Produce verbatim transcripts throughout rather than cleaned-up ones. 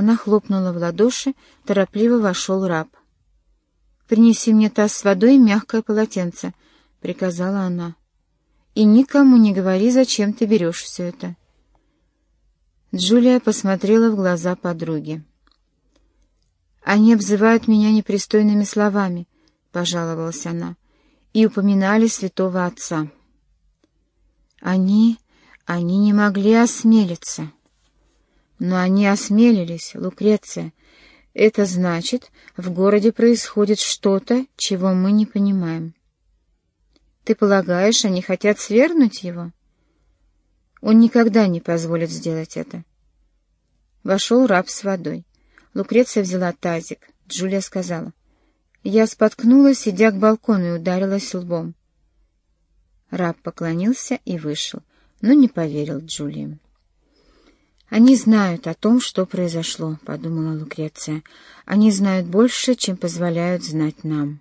Она хлопнула в ладоши, торопливо вошел раб. «Принеси мне таз с водой и мягкое полотенце», — приказала она. «И никому не говори, зачем ты берешь все это». Джулия посмотрела в глаза подруги. «Они обзывают меня непристойными словами», — пожаловалась она, — «и упоминали святого отца». «Они... они не могли осмелиться». «Но они осмелились, Лукреция. Это значит, в городе происходит что-то, чего мы не понимаем». «Ты полагаешь, они хотят свергнуть его?» «Он никогда не позволит сделать это». Вошел раб с водой. Лукреция взяла тазик. Джулия сказала: «Я споткнулась, идя к балкону, и ударилась лбом». Раб поклонился и вышел, но не поверил Джулии. «Они знают о том, что произошло», — подумала Лукреция. «Они знают больше, чем позволяют знать нам».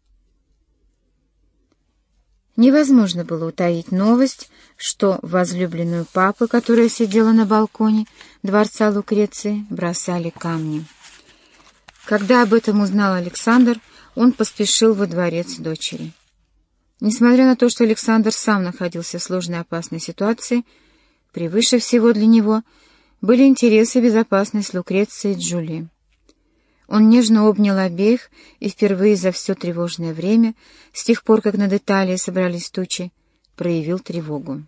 Невозможно было утаить новость, что возлюбленную папы, которая сидела на балконе дворца Лукреции, бросали камни. Когда об этом узнал Александр, он поспешил во дворец дочери. Несмотря на то, что Александр сам находился в сложной опасной ситуации, превыше всего для него были интересы и безопасность Лукреции и Джулии. Он нежно обнял обеих и впервые за все тревожное время, с тех пор, как над Италией собрались тучи, проявил тревогу.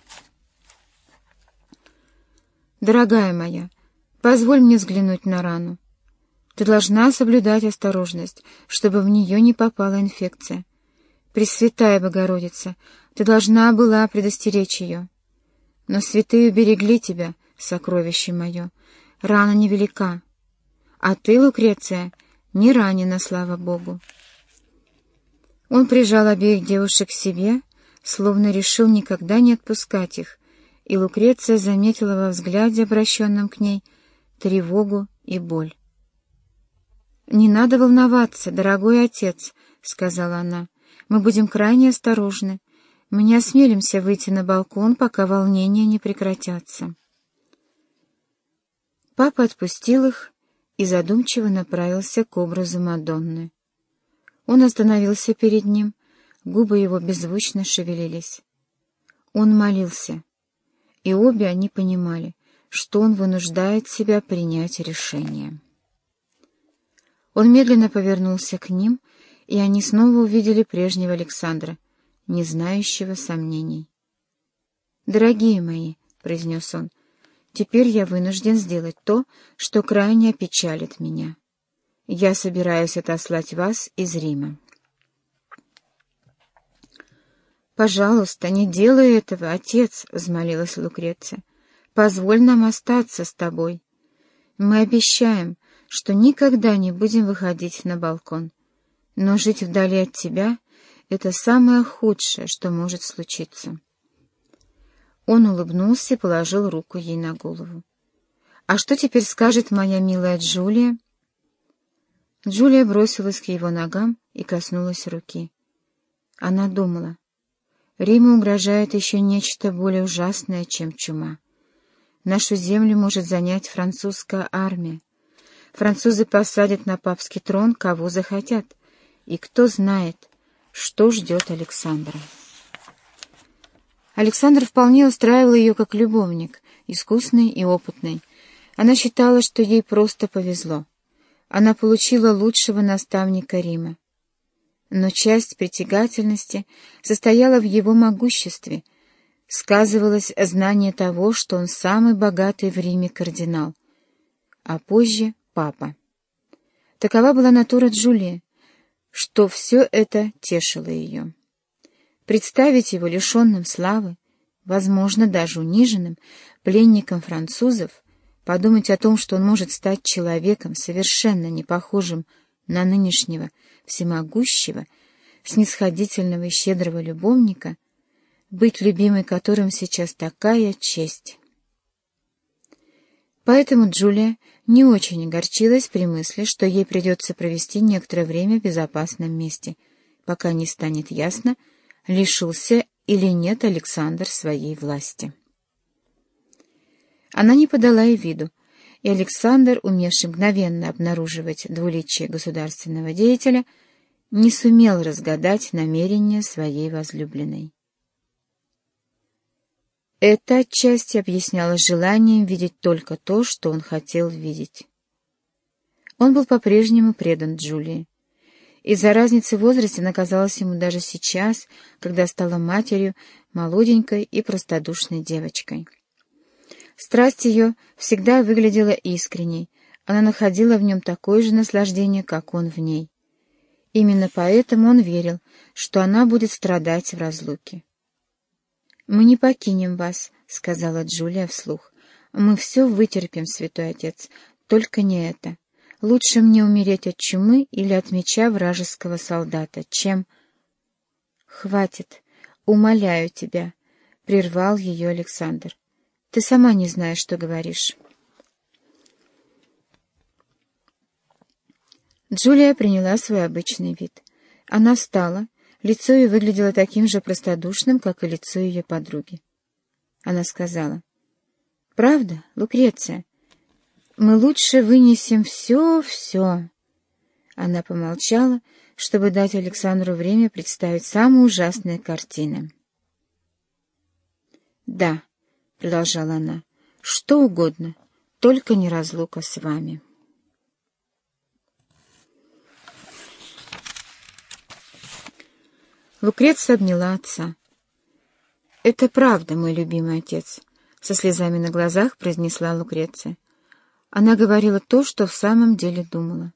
«Дорогая моя, позволь мне взглянуть на рану. Ты должна соблюдать осторожность, чтобы в нее не попала инфекция. Пресвятая Богородица, ты должна была предостеречь ее. Но святые уберегли тебя, сокровище мое, рана невелика. А ты, Лукреция, не ранена, слава Богу». Он прижал обеих девушек к себе, словно решил никогда не отпускать их, и Лукреция заметила во взгляде, обращенном к ней, тревогу и боль. «Не надо волноваться, дорогой отец», — сказала она. «Мы будем крайне осторожны. Мы не осмелимся выйти на балкон, пока волнения не прекратятся». Папа отпустил их и задумчиво направился к образу Мадонны. Он остановился перед ним, губы его беззвучно шевелились. Он молился, и обе они понимали, что он вынуждает себя принять решение. Он медленно повернулся к ним, и они снова увидели прежнего Александра, не знающего сомнений. «Дорогие мои», — произнес он, — «теперь я вынужден сделать то, что крайне опечалит меня. Я собираюсь отослать вас из Рима». «Пожалуйста, не делай этого, отец», — взмолилась Лукреция. «Позволь нам остаться с тобой. Мы обещаем, что никогда не будем выходить на балкон. Но жить вдали от тебя — это самое худшее, что может случиться». Он улыбнулся и положил руку ей на голову. «А что теперь скажет моя милая Джулия?» Джулия бросилась к его ногам и коснулась руки. Она думала: Риму угрожает еще нечто более ужасное, чем чума. Нашу землю может занять французская армия. Французы посадят на папский трон, кого захотят, и кто знает, что ждет Александра. Александр вполне устраивал ее как любовник, искусный и опытный. Она считала, что ей просто повезло. Она получила лучшего наставника Рима. Но часть притягательности состояла в его могуществе, сказывалось знание того, что он самый богатый в Риме кардинал, а позже — папа. Такова была натура Джулии, что все это тешило ее. Представить его лишенным славы, возможно, даже униженным, пленником французов, подумать о том, что он может стать человеком, совершенно не похожим на нынешнего всемогущего, снисходительного и щедрого любовника, быть любимой которым сейчас такая честь. Поэтому Джулия не очень огорчилась при мысли, что ей придется провести некоторое время в безопасном месте, пока не станет ясно, лишился или нет Александр своей власти. Она не подала и виду, и Александр, умевший мгновенно обнаруживать двуличие государственного деятеля, не сумел разгадать намерения своей возлюбленной. Это отчасти объяснялось желанием видеть только то, что он хотел видеть. Он был по-прежнему предан Джулии. Из-за разницы в возрасте она казалась ему даже сейчас, когда стала матерью, молоденькой и простодушной девочкой. Страсть ее всегда выглядела искренней, она находила в нем такое же наслаждение, как он в ней. Именно поэтому он верил, что она будет страдать в разлуке. «Мы не покинем вас», — сказала Джулия вслух. «Мы все вытерпим, святой отец, только не это. Лучше мне умереть от чумы или от меча вражеского солдата, чем...» «Хватит, умоляю тебя», — прервал ее Александр. «Ты сама не знаешь, что говоришь». Джулия приняла свой обычный вид. Она встала, лицо ее выглядело таким же простодушным, как и лицо ее подруги. Она сказала: «Правда, Лукреция? Мы лучше вынесем все-все». Она помолчала, чтобы дать Александру время представить самые ужасные картины. «Да», — продолжала она, — «что угодно, только не разлука с вами». Лукреция обняла отца. «Это правда, мой любимый отец», — со слезами на глазах произнесла Лукреция. Она говорила то, что в самом деле думала.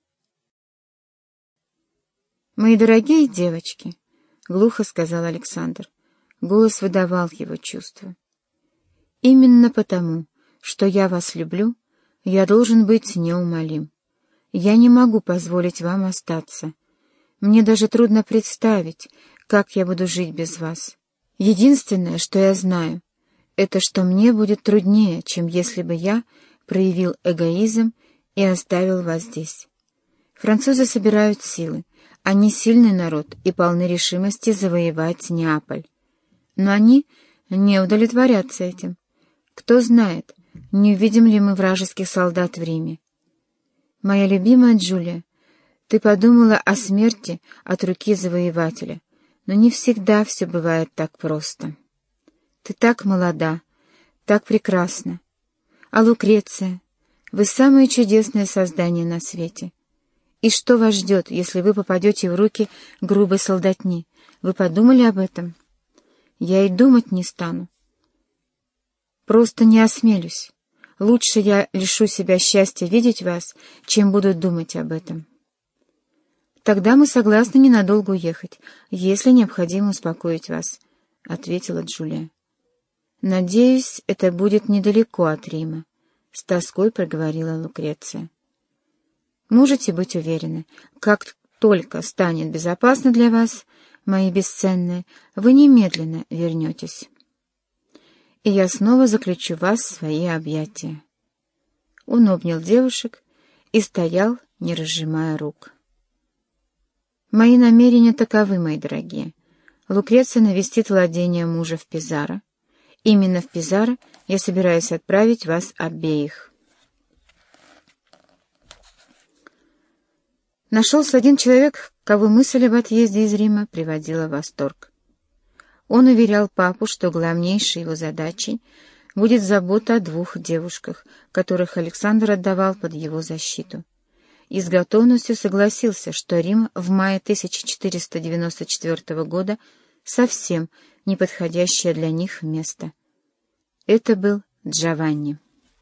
«Мои дорогие девочки», — глухо сказал Александр. Голос выдавал его чувства. «Именно потому, что я вас люблю, я должен быть неумолим. Я не могу позволить вам остаться. Мне даже трудно представить, как я буду жить без вас. Единственное, что я знаю, это что мне будет труднее, чем если бы я проявил эгоизм и оставил вас здесь. Французы собирают силы, они сильный народ и полны решимости завоевать Неаполь. Но они не удовлетворятся этим. Кто знает, не увидим ли мы вражеских солдат в Риме. Моя любимая Джулия, ты подумала о смерти от руки завоевателя, но не всегда все бывает так просто. Ты так молода, так прекрасна. А Лукреция, вы самое чудесное создание на свете. И что вас ждет, если вы попадете в руки грубой солдатни? Вы подумали об этом? Я и думать не стану. Просто не осмелюсь. Лучше я лишу себя счастья видеть вас, чем буду думать об этом. Тогда мы согласны ненадолго уехать, если необходимо успокоить вас, — ответила Джулия. Надеюсь, это будет недалеко от Рима, — с тоской проговорила Лукреция. Можете быть уверены, как только станет безопасно для вас, мои бесценные, вы немедленно вернетесь. И я снова заключу вас в свои объятия. Он обнял девушек и стоял, не разжимая рук. Мои намерения таковы, мои дорогие. Лукреция навестит владение мужа в Пизаро. Именно в Пизаро я собираюсь отправить вас обеих. Нашелся один человек, кого мысль об отъезде из Рима приводила в восторг. Он уверял папу, что главнейшей его задачей будет забота о двух девушках, которых Александр отдавал под его защиту. И с готовностью согласился, что Рим в мае тысяча четыреста девяносто четвёртого года совсем неподходящее для них место. Это был Джованни.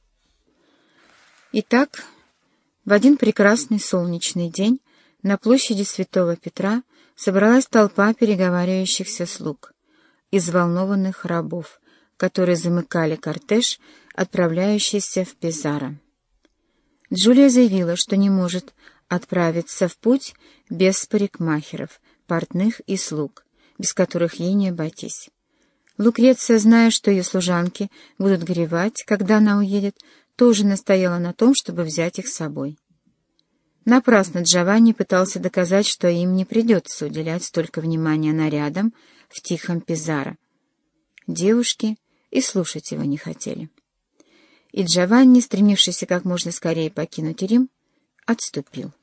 Итак, в один прекрасный солнечный день на площади Святого Петра собралась толпа переговаривающихся слуг и взволнованных рабов, которые замыкали кортеж, отправляющийся в Пизаро. Джулия заявила, что не может отправиться в путь без парикмахеров, портных и слуг, без которых ей не обойтись. Лукреция, зная, что ее служанки будут горевать, когда она уедет, тоже настояла на том, чтобы взять их с собой. Напрасно Джованни пытался доказать, что им не придется уделять столько внимания нарядам в тихом Пизаро. Девушки и слушать его не хотели. и Джованни, стремившийся как можно скорее покинуть Рим, отступил.